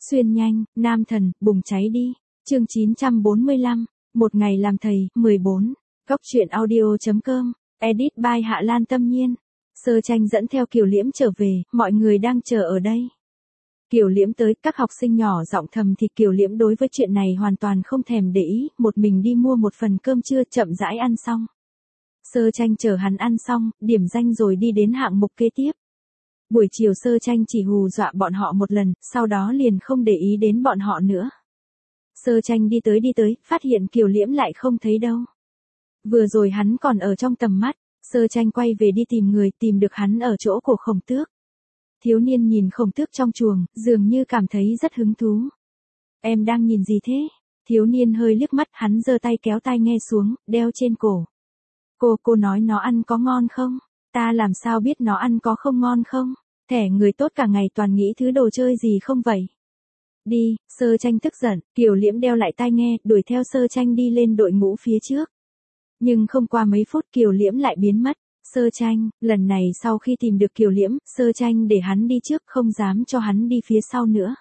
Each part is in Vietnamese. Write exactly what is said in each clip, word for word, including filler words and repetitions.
Xuyên nhanh, nam thần, bùng cháy đi. Chương chín trăm bốn mươi lăm, một ngày làm thầy, mười bốn. Góc truyện audio.com, edit by Hạ Lan Tâm Nhiên. Sơ Tranh dẫn theo Kiều Liễm trở về, mọi người đang chờ ở đây. Kiều Liễm tới, các học sinh nhỏ giọng thầm thì Kiều Liễm đối với chuyện này hoàn toàn không thèm để ý, một mình đi mua một phần cơm trưa chậm rãi ăn xong. Sơ Tranh chờ hắn ăn xong, điểm danh rồi đi đến hạng mục kế tiếp. Buổi chiều Sơ Tranh chỉ hù dọa bọn họ một lần, sau đó liền không để ý đến bọn họ nữa. Sơ Tranh đi tới đi tới, phát hiện Kiều Liễm lại không thấy đâu. Vừa rồi hắn còn ở trong tầm mắt, Sơ Tranh quay về đi tìm người, tìm được hắn ở chỗ của Khổng Tước. Thiếu niên nhìn Khổng Tước trong chuồng, dường như cảm thấy rất hứng thú. Em đang nhìn gì thế? Thiếu niên hơi liếc mắt, hắn giơ tay kéo tai nghe xuống, đeo trên cổ. Cô, cô nói nó ăn có ngon không? Ta làm sao biết nó ăn có không ngon không? Thẻ người tốt cả ngày toàn nghĩ thứ đồ chơi gì không vậy? Đi, Sơ Tranh tức giận, Kiều Liễm đeo lại tai nghe, đuổi theo Sơ Tranh đi lên đội ngũ phía trước. Nhưng không qua mấy phút Kiều Liễm lại biến mất. Sơ Tranh, lần này sau khi tìm được Kiều Liễm, Sơ Tranh để hắn đi trước, không dám cho hắn đi phía sau nữa.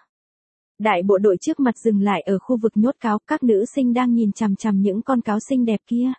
Đại bộ đội trước mặt dừng lại ở khu vực nhốt cáo, các nữ sinh đang nhìn chằm chằm những con cáo xinh đẹp kia.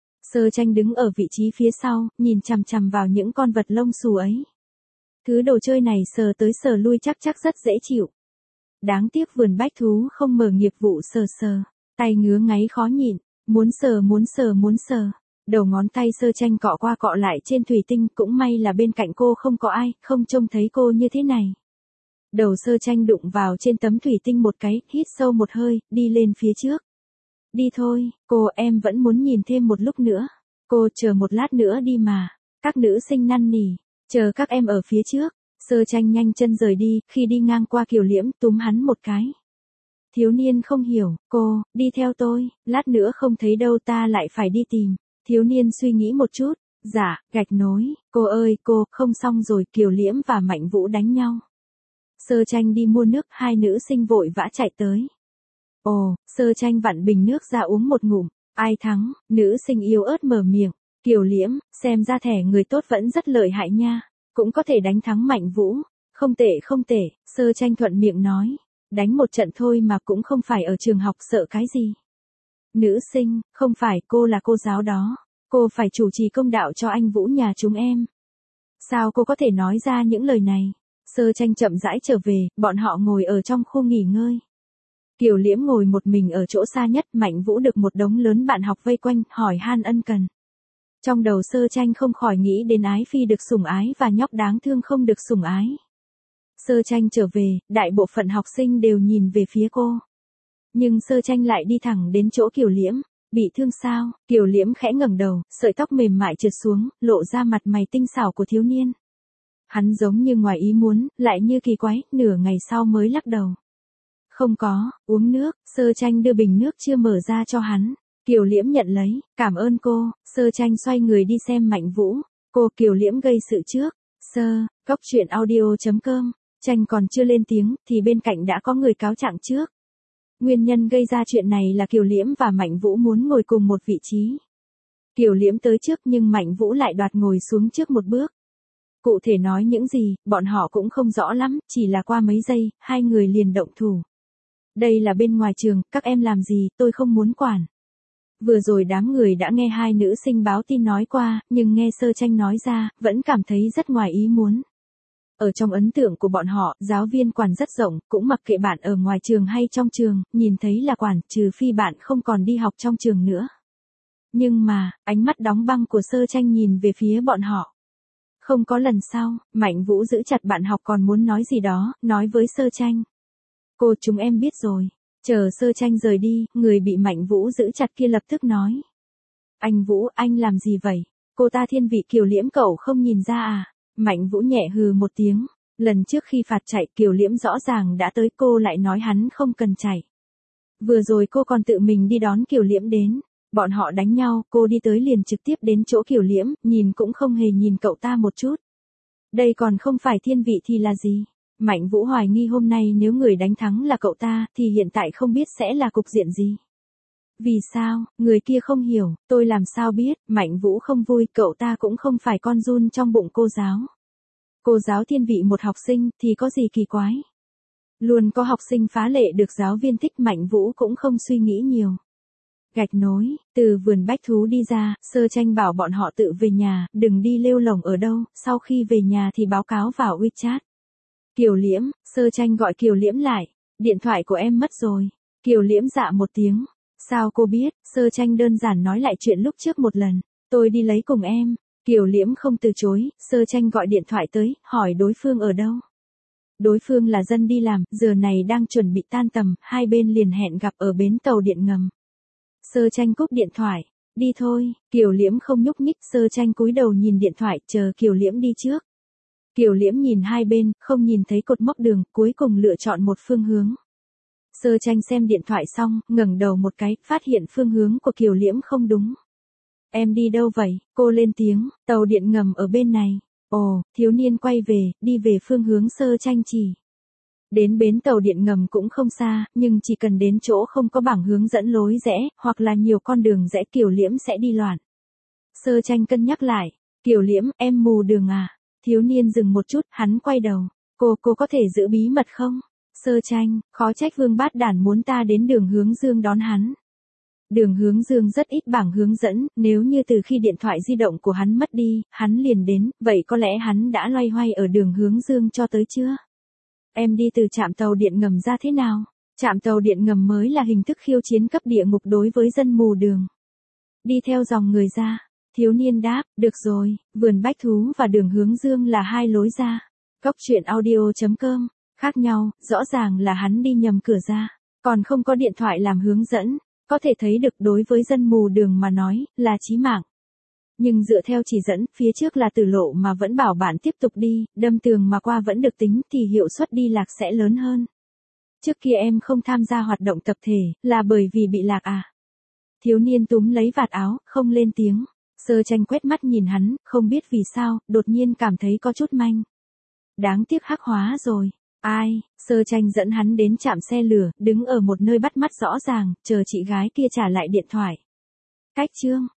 Sơ Tranh đứng ở vị trí phía sau, nhìn chằm chằm vào những con vật lông xù ấy. Thứ đồ chơi này sờ tới sờ lui chắc chắc rất dễ chịu. Đáng tiếc vườn bách thú không mở nghiệp vụ sờ sờ, tay ngứa ngáy khó nhịn, muốn sờ muốn sờ muốn sờ. Đầu ngón tay Sơ Tranh cọ qua cọ lại trên thủy tinh, cũng may là bên cạnh cô không có ai, không trông thấy cô như thế này. Đầu Sơ Tranh đụng vào trên tấm thủy tinh một cái, hít sâu một hơi, đi lên phía trước. Đi thôi, cô, em vẫn muốn nhìn thêm một lúc nữa. Cô chờ một lát nữa đi mà. Các nữ sinh năn nỉ, chờ các em ở phía trước. Sơ Tranh nhanh chân rời đi, khi đi ngang qua Kiều Liễm túm hắn một cái. Thiếu niên không hiểu, cô, đi theo tôi, lát nữa không thấy đâu ta lại phải đi tìm. Thiếu niên suy nghĩ một chút, dạ, gạch nối, cô ơi cô, không xong rồi, Kiều Liễm và Mạnh Vũ đánh nhau. Sơ Tranh đi mua nước, hai nữ sinh vội vã chạy tới. Ồ, Sơ Tranh vặn bình nước ra uống một ngụm, ai thắng, nữ sinh yếu ớt mở miệng, Kiều Liễm, xem ra thẻ người tốt vẫn rất lợi hại nha, cũng có thể đánh thắng Mạnh Vũ, không tệ không tệ, Sơ Tranh thuận miệng nói, đánh một trận thôi mà cũng không phải ở trường học sợ cái gì. Nữ sinh, không phải, cô là cô giáo đó, cô phải chủ trì công đạo cho anh Vũ nhà chúng em. Sao cô có thể nói ra những lời này? Sơ Tranh chậm rãi trở về, bọn họ ngồi ở trong khu nghỉ ngơi. Kiều Liễm ngồi một mình ở chỗ xa nhất, Mạnh Vũ được một đống lớn bạn học vây quanh, hỏi han ân cần. Trong đầu Sơ Tranh không khỏi nghĩ đến Ái Phi được sủng ái và nhóc đáng thương không được sủng ái. Sơ Tranh trở về, đại bộ phận học sinh đều nhìn về phía cô. Nhưng Sơ Tranh lại đi thẳng đến chỗ Kiều Liễm, bị thương sao? Kiều Liễm khẽ ngẩng đầu, sợi tóc mềm mại trượt xuống, lộ ra mặt mày tinh xảo của thiếu niên. Hắn giống như ngoài ý muốn, lại như kỳ quái, nửa ngày sau mới lắc đầu. Không có, uống nước, Sơ Tranh đưa bình nước chưa mở ra cho hắn. Kiều Liễm nhận lấy, cảm ơn cô, Sơ Tranh xoay người đi xem Mạnh Vũ. Cô, Kiều Liễm gây sự trước. Sơ, góc truyện audio.com, Tranh còn chưa lên tiếng, thì bên cạnh đã có người cáo trạng trước. Nguyên nhân gây ra chuyện này là Kiều Liễm và Mạnh Vũ muốn ngồi cùng một vị trí. Kiều Liễm tới trước nhưng Mạnh Vũ lại đoạt ngồi xuống trước một bước. Cụ thể nói những gì, bọn họ cũng không rõ lắm, chỉ là qua mấy giây, hai người liền động thủ. Đây là bên ngoài trường, các em làm gì, tôi không muốn quản. Vừa rồi đám người đã nghe hai nữ sinh báo tin nói qua, nhưng nghe Sơ Tranh nói ra, vẫn cảm thấy rất ngoài ý muốn. Ở trong ấn tượng của bọn họ, giáo viên quản rất rộng, cũng mặc kệ bạn ở ngoài trường hay trong trường, nhìn thấy là quản, trừ phi bạn không còn đi học trong trường nữa. Nhưng mà, ánh mắt đóng băng của Sơ Tranh nhìn về phía bọn họ. Không có lần sau, Mạnh Vũ giữ chặt bạn học còn muốn nói gì đó, nói với Sơ Tranh. Cô, chúng em biết rồi. Chờ Sơ Tranh rời đi, người bị Mạnh Vũ giữ chặt kia lập tức nói. Anh Vũ, anh làm gì vậy? Cô ta thiên vị Kiều Liễm cậu không nhìn ra à? Mạnh Vũ nhẹ hừ một tiếng, lần trước khi phạt chạy Kiều Liễm rõ ràng đã tới, cô lại nói hắn không cần chạy. Vừa rồi cô còn tự mình đi đón Kiều Liễm đến, bọn họ đánh nhau, cô đi tới liền trực tiếp đến chỗ Kiều Liễm, nhìn cũng không hề nhìn cậu ta một chút. Đây còn không phải thiên vị thì là gì? Mạnh Vũ hoài nghi hôm nay nếu người đánh thắng là cậu ta, thì hiện tại không biết sẽ là cục diện gì. Vì sao, người kia không hiểu, tôi làm sao biết, Mạnh Vũ không vui, cậu ta cũng không phải con giun trong bụng cô giáo. Cô giáo thiên vị một học sinh, thì có gì kỳ quái. Luôn có học sinh phá lệ được giáo viên thích, Mạnh Vũ cũng không suy nghĩ nhiều. Gạch nối, từ vườn bách thú đi ra, Sơ Tranh bảo bọn họ tự về nhà, đừng đi lêu lổng ở đâu, sau khi về nhà thì báo cáo vào WeChat. Kiều Liễm, Sơ Tranh gọi Kiều Liễm lại, điện thoại của em mất rồi. Kiều Liễm dạ một tiếng, sao cô biết? Sơ Tranh đơn giản nói lại chuyện lúc trước một lần, tôi đi lấy cùng em. Kiều Liễm không từ chối, Sơ Tranh gọi điện thoại tới, hỏi đối phương ở đâu. Đối phương là dân đi làm, giờ này đang chuẩn bị tan tầm, hai bên liền hẹn gặp ở bến tàu điện ngầm. Sơ Tranh cúp điện thoại, đi thôi. Kiều Liễm không nhúc nhích, Sơ Tranh cúi đầu nhìn điện thoại, chờ Kiều Liễm đi trước. Kiều Liễm nhìn hai bên, không nhìn thấy cột mốc đường, cuối cùng lựa chọn một phương hướng. Sơ Tranh xem điện thoại xong, ngẩng đầu một cái, phát hiện phương hướng của Kiều Liễm không đúng. Em đi đâu vậy? Cô lên tiếng, tàu điện ngầm ở bên này. Ồ, thiếu niên quay về, đi về phương hướng Sơ Tranh chỉ. Đến bến tàu điện ngầm cũng không xa, nhưng chỉ cần đến chỗ không có bảng hướng dẫn lối rẽ, hoặc là nhiều con đường rẽ Kiều Liễm sẽ đi loạn. Sơ Tranh cân nhắc lại, Kiều Liễm, em mù đường à? Thiếu niên dừng một chút, hắn quay đầu, cô, cô có thể giữ bí mật không? Sơ Tranh, khó trách Vương Bát Đản muốn ta đến đường hướng dương đón hắn. Đường hướng dương rất ít bảng hướng dẫn, nếu như từ khi điện thoại di động của hắn mất đi, hắn liền đến, vậy có lẽ hắn đã loay hoay ở đường hướng dương cho tới chưa? Em đi từ trạm tàu điện ngầm ra thế nào? Trạm tàu điện ngầm mới là hình thức khiêu chiến cấp địa ngục đối với dân mù đường. Đi theo dòng người ra. Thiếu niên đáp, được rồi, vườn bách thú và đường hướng dương là hai lối ra. Cóc truyện audio chấm com, khác nhau, rõ ràng là hắn đi nhầm cửa ra, còn không có điện thoại làm hướng dẫn, có thể thấy được đối với dân mù đường mà nói, là chí mạng. Nhưng dựa theo chỉ dẫn, phía trước là tử lộ mà vẫn bảo bạn tiếp tục đi, đâm tường mà qua vẫn được tính thì hiệu suất đi lạc sẽ lớn hơn. Trước kia em không tham gia hoạt động tập thể, là bởi vì bị lạc à? Thiếu niên túm lấy vạt áo, không lên tiếng. Sơ Tranh quét mắt nhìn hắn, không biết vì sao, đột nhiên cảm thấy có chút manh. Đáng tiếc hắc hóa rồi. Ai? Sơ Tranh dẫn hắn đến trạm xe lửa, đứng ở một nơi bắt mắt rõ ràng, chờ chị gái kia trả lại điện thoại. Cách chương